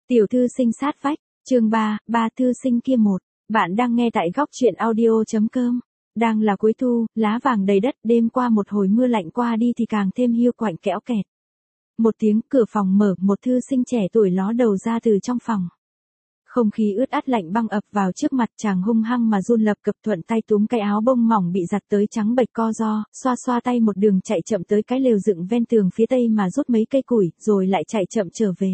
Tiểu thư sinh sát vách, chương 3, ba thư sinh kia một. Bạn đang nghe tại góc truyện audio.com. Đang là cuối thu, lá vàng đầy đất, đêm qua một hồi mưa lạnh qua đi thì càng thêm hiu quạnh kẽo kẹt. Một tiếng cửa phòng mở, một thư sinh trẻ tuổi ló đầu ra từ trong phòng. Không khí ướt át lạnh băng ập vào trước mặt, chàng hung hăng mà run lập cập, thuận tay túm cái áo bông mỏng bị giặt tới trắng bệch co ro, xoa xoa tay một đường chạy chậm tới cái lều dựng ven tường phía tây mà rút mấy cây củi, rồi lại chạy chậm trở về.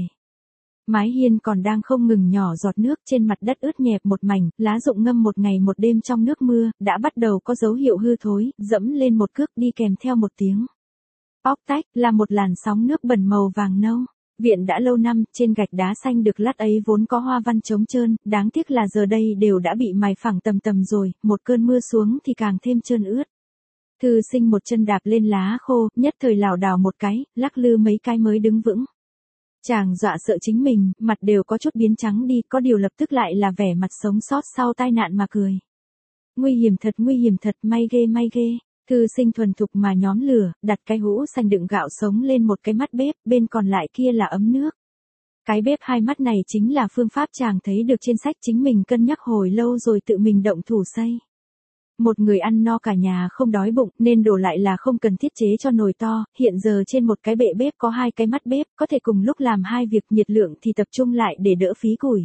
Mái hiên còn đang không ngừng nhỏ giọt nước, trên mặt đất ướt nhẹp một mảnh, lá rụng ngâm một ngày một đêm trong nước mưa, đã bắt đầu có dấu hiệu hư thối, dẫm lên một cước đi kèm theo một tiếng óc tách, là một làn sóng nước bẩn màu vàng nâu. Viện đã lâu năm, trên gạch đá xanh được lát ấy vốn có hoa văn trống trơn, đáng tiếc là giờ đây đều đã bị mài phẳng tầm tầm rồi, một cơn mưa xuống thì càng thêm trơn ướt. Thư sinh một chân đạp lên lá khô, nhất thời lảo đảo một cái, lắc lư mấy cái mới đứng vững. Chàng dọa sợ chính mình, mặt đều có chút biến trắng đi, có điều lập tức lại là vẻ mặt sống sót sau tai nạn mà cười. Nguy hiểm thật, may ghê. Thư sinh thuần thục mà nhóm lửa, đặt cái hũ xanh đựng gạo sống lên một cái mắt bếp, bên còn lại kia là ấm nước. Cái bếp hai mắt này chính là phương pháp chàng thấy được trên sách, chính mình cân nhắc hồi lâu rồi tự mình động thủ xây. Một người ăn no cả nhà không đói bụng, nên đổ lại là không cần thiết chế cho nồi to, hiện giờ trên một cái bệ bếp có hai cái mắt bếp, có thể cùng lúc làm hai việc, nhiệt lượng thì tập trung lại để đỡ phí củi.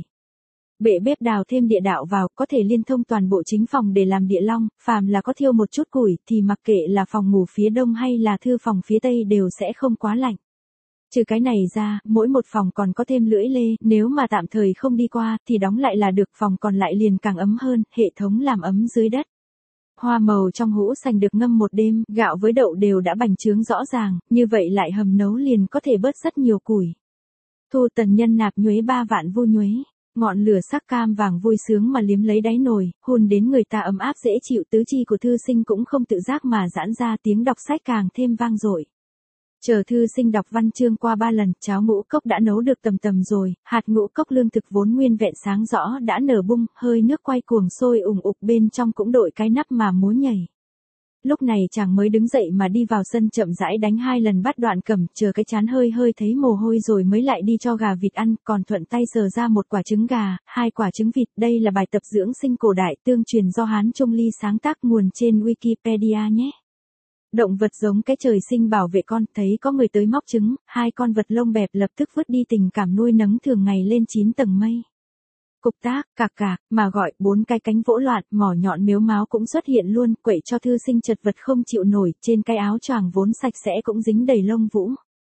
Bệ bếp đào thêm địa đạo vào, có thể liên thông toàn bộ chính phòng để làm địa long, phàm là có thiêu một chút củi thì mặc kệ là phòng ngủ phía đông hay là thư phòng phía tây đều sẽ không quá lạnh. Trừ cái này ra, mỗi một phòng còn có thêm lưỡi lê, nếu mà tạm thời không đi qua thì đóng lại là được, phòng còn lại liền càng ấm hơn, hệ thống làm ấm dưới đất. Hoa màu trong hũ sành được ngâm một đêm, gạo với đậu đều đã bành trướng rõ ràng, như vậy lại hầm nấu liền có thể bớt rất nhiều củi. Thu tần nhân nạp nhuế 3 vạn vu nhuế, ngọn lửa sắc cam vàng vui sướng mà liếm lấy đáy nồi, hun đến người ta ấm áp dễ chịu, tứ chi của thư sinh cũng không tự giác mà giãn ra, tiếng đọc sách càng thêm vang dội. Chờ thư sinh đọc văn chương qua 3 lần, cháo ngũ cốc đã nấu được tầm rồi, hạt ngũ cốc lương thực vốn nguyên vẹn sáng rõ đã nở bung, hơi nước quay cuồng sôi ủng ục, bên trong cũng đội cái nắp mà múa nhảy. Lúc này chàng mới đứng dậy mà đi vào sân, chậm rãi đánh 2 lần bát đoạn cầm, chờ cái chán hơi thấy mồ hôi rồi mới lại đi cho gà vịt ăn, còn thuận tay sờ ra một quả trứng gà, 2 quả trứng vịt, đây là bài tập dưỡng sinh cổ đại tương truyền do Hán Trung Ly sáng tác, nguồn trên Wikipedia nhé. Động vật giống cái trời sinh bảo vệ con, thấy có người tới móc trứng, 2 con vật lông bẹp lập tức vứt đi tình cảm nuôi nấng thường ngày lên 9 tầng mây. Cục tác, cạc cạc, mà gọi, 4 cái cánh vỗ loạn, mỏ nhọn mếu máo cũng xuất hiện luôn, quậy cho thư sinh chật vật không chịu nổi, trên cái áo choàng vốn sạch sẽ cũng dính đầy lông vũ.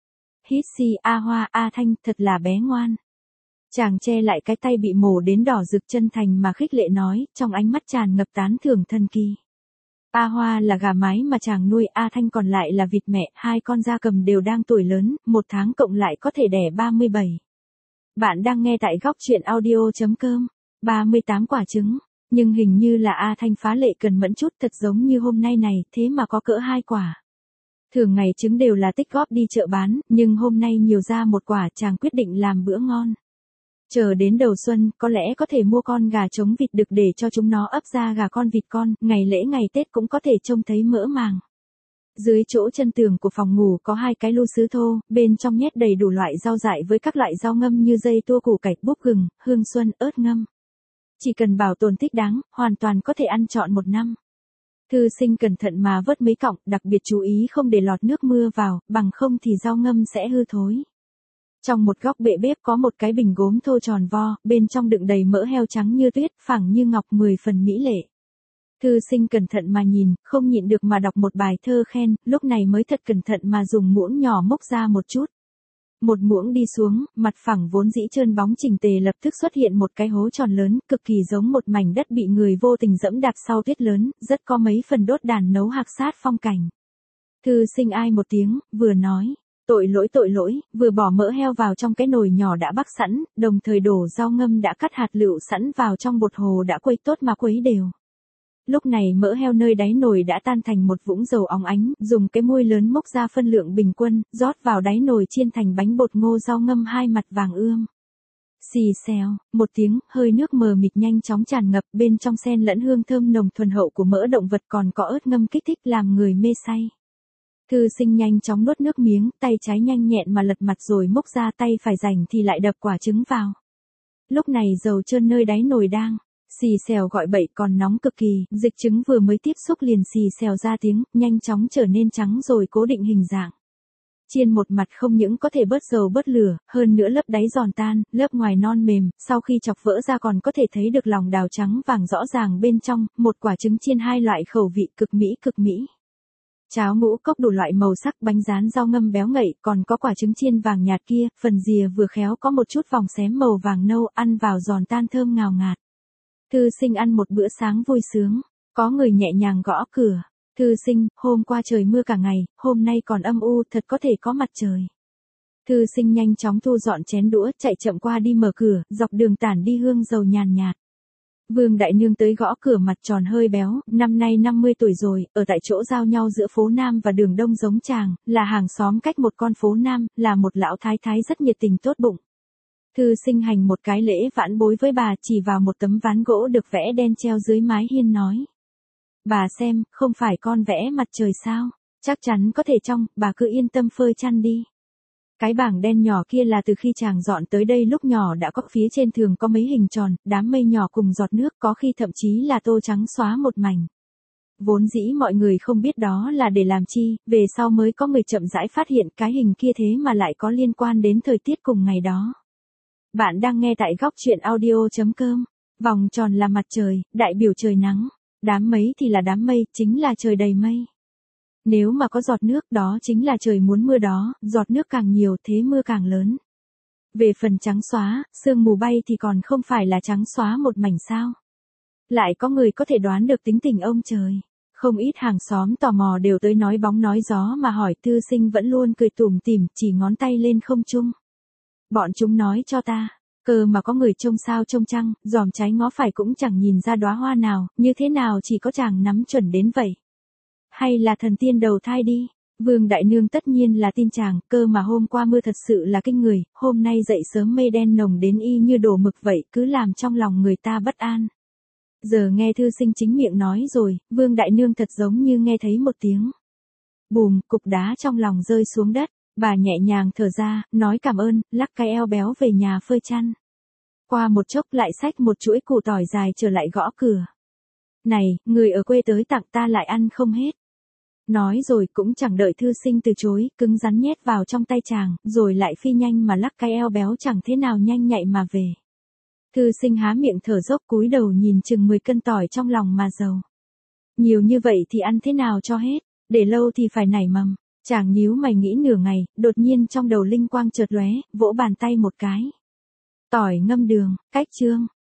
Hít xì, a hoa, a thanh, thật là bé ngoan. Chàng che lại cái tay bị mổ đến đỏ rực chân thành mà khích lệ nói, trong ánh mắt tràn ngập tán thưởng thần kỳ. A Hoa là gà mái mà chàng nuôi, A Thanh còn lại là vịt mẹ, 2 con gia cầm đều đang tuổi lớn, 1 tháng cộng lại có thể đẻ 37. Bạn đang nghe tại góc truyện audio.com. 38 quả trứng, nhưng hình như là A Thanh phá lệ cần mẫn chút, thật giống như hôm nay này, thế mà có cỡ 2 quả. Thường ngày trứng đều là tích góp đi chợ bán, nhưng hôm nay nhiều ra 1 quả, chàng quyết định làm bữa ngon. Chờ đến đầu xuân, có lẽ có thể mua con gà trống vịt đực để cho chúng nó ấp ra gà con vịt con, ngày lễ ngày Tết cũng có thể trông thấy mỡ màng. Dưới chỗ chân tường của phòng ngủ có 2 cái lu sứ thô, bên trong nhét đầy đủ loại rau dại với các loại rau ngâm như dây tua, củ cải, búp gừng, hương xuân, ớt ngâm. Chỉ cần bảo tồn thích đáng, hoàn toàn có thể ăn trọn 1 năm. Thư sinh cẩn thận mà vớt mấy cọng, đặc biệt chú ý không để lọt nước mưa vào, bằng không thì rau ngâm sẽ hư thối. Trong một góc bệ bếp có một cái bình gốm thô tròn vo, bên trong đựng đầy mỡ heo trắng như tuyết, phẳng như ngọc, 10 phần mỹ lệ. Thư sinh cẩn thận mà nhìn, không nhịn được mà đọc một bài thơ khen, lúc này mới thật cẩn thận mà dùng muỗng nhỏ múc ra một chút. Một muỗng đi xuống, mặt phẳng vốn dĩ trơn bóng chỉnh tề lập tức xuất hiện một cái hố tròn lớn, cực kỳ giống một mảnh đất bị người vô tình dẫm đạp sau tuyết lớn, rất có mấy phần đốt đàn nấu hạc sát phong cảnh. Thư sinh ai một tiếng, vừa nói. Tội lỗi, vừa bỏ mỡ heo vào trong cái nồi nhỏ đã bắc sẵn, đồng thời đổ rau ngâm đã cắt hạt lựu sẵn vào trong bột hồ đã quấy tốt mà quấy đều. Lúc này mỡ heo nơi đáy nồi đã tan thành một vũng dầu óng ánh, dùng cái muôi lớn múc ra phân lượng bình quân, rót vào đáy nồi chiên thành bánh bột ngô rau ngâm 2 mặt vàng ươm. Xì xèo, một tiếng, hơi nước mờ mịt nhanh chóng tràn ngập, bên trong xen lẫn hương thơm nồng thuần hậu của mỡ động vật, còn có ớt ngâm kích thích làm người mê say. Thư sinh nhanh chóng nuốt nước miếng, tay trái nhanh nhẹn mà lật mặt rồi múc ra, tay phải rảnh thì lại đập quả trứng vào. Lúc này dầu trơn nơi đáy nồi đang xì xèo gọi bậy còn nóng cực kỳ, dịch trứng vừa mới tiếp xúc liền xì xèo ra tiếng, nhanh chóng trở nên trắng rồi cố định hình dạng. Chiên một mặt không những có thể bớt dầu bớt lửa, hơn nữa lớp đáy giòn tan, lớp ngoài non mềm, sau khi chọc vỡ ra còn có thể thấy được lòng đào trắng vàng rõ ràng bên trong, một quả trứng chiên hai loại khẩu vị cực mỹ cực mỹ. Cháo ngũ cốc đủ loại màu sắc, bánh rán rau ngâm béo ngậy, còn có quả trứng chiên vàng nhạt kia, phần rìa vừa khéo có một chút vòng xém màu vàng nâu, ăn vào giòn tan thơm ngào ngạt. Thư sinh ăn một bữa sáng vui sướng, có người nhẹ nhàng gõ cửa. Thư sinh, hôm qua trời mưa cả ngày, hôm nay còn âm u, thật có thể có mặt trời. Thư sinh nhanh chóng thu dọn chén đũa, chạy chậm qua đi mở cửa, dọc đường tản đi hương dầu nhàn nhạt. Vương Đại Nương tới gõ cửa, mặt tròn hơi béo, năm nay 50 tuổi rồi, ở tại chỗ giao nhau giữa phố Nam và đường Đông giống chàng, là hàng xóm cách một con phố Nam, là một lão thái thái rất nhiệt tình tốt bụng. Thư sinh hành một cái lễ vãn bối với bà, chỉ vào một tấm ván gỗ được vẽ đen treo dưới mái hiên nói. Bà xem, không phải con vẽ mặt trời sao? Chắc chắn có thể trong, bà cứ yên tâm phơi chăn đi. Cái bảng đen nhỏ kia là từ khi chàng dọn tới đây lúc nhỏ đã có, phía trên thường có mấy hình tròn, đám mây nhỏ cùng giọt nước, có khi thậm chí là tô trắng xóa một mảnh. Vốn dĩ mọi người không biết đó là để làm chi, về sau mới có người chậm rãi phát hiện cái hình kia thế mà lại có liên quan đến thời tiết cùng ngày đó. Bạn đang nghe tại góc truyện audio.com. Vòng tròn là mặt trời, đại biểu trời nắng. Đám mây thì là đám mây, chính là trời đầy mây. Nếu mà có giọt nước, đó chính là trời muốn mưa đó, giọt nước càng nhiều thế mưa càng lớn. Về phần trắng xóa, sương mù bay thì còn không phải là trắng xóa một mảnh sao. Lại có người có thể đoán được tính tình ông trời. Không ít hàng xóm tò mò đều tới nói bóng nói gió mà hỏi, thư sinh vẫn luôn cười tủm tỉm, chỉ ngón tay lên không trung. Bọn chúng nói cho ta. Cơ mà có người trông sao trông trăng, dòm trái ngó phải cũng chẳng nhìn ra đóa hoa nào, như thế nào chỉ có chàng nắm chuẩn đến vậy. Hay là thần tiên đầu thai đi. Vương Đại Nương tất nhiên là tin chàng, cơ mà hôm qua mưa thật sự là kinh người, hôm nay dậy sớm mây đen nồng đến y như đổ mực vậy, cứ làm trong lòng người ta bất an. Giờ nghe thư sinh chính miệng nói rồi, Vương Đại Nương thật giống như nghe thấy một tiếng. Bùm, cục đá trong lòng rơi xuống đất. Bà nhẹ nhàng thở ra, nói cảm ơn, lắc cái eo béo về nhà phơi chăn. Qua một chốc lại xách một chuỗi củ tỏi dài trở lại gõ cửa. Này, người ở quê tới tặng ta lại ăn không hết. Nói rồi cũng chẳng đợi thư sinh từ chối, cứng rắn nhét vào trong tay chàng, rồi lại phi nhanh mà lắc cái eo béo chẳng thế nào nhanh nhạy mà về. Thư sinh há miệng thở dốc cúi đầu nhìn chừng 10 cân tỏi trong lòng mà giàu. Nhiều như vậy thì ăn thế nào cho hết, để lâu thì phải nảy mầm. Chàng nhíu mày nghĩ nửa ngày, đột nhiên trong đầu linh quang chợt lóe, vỗ bàn tay một cái. Tỏi ngâm đường, cách chương.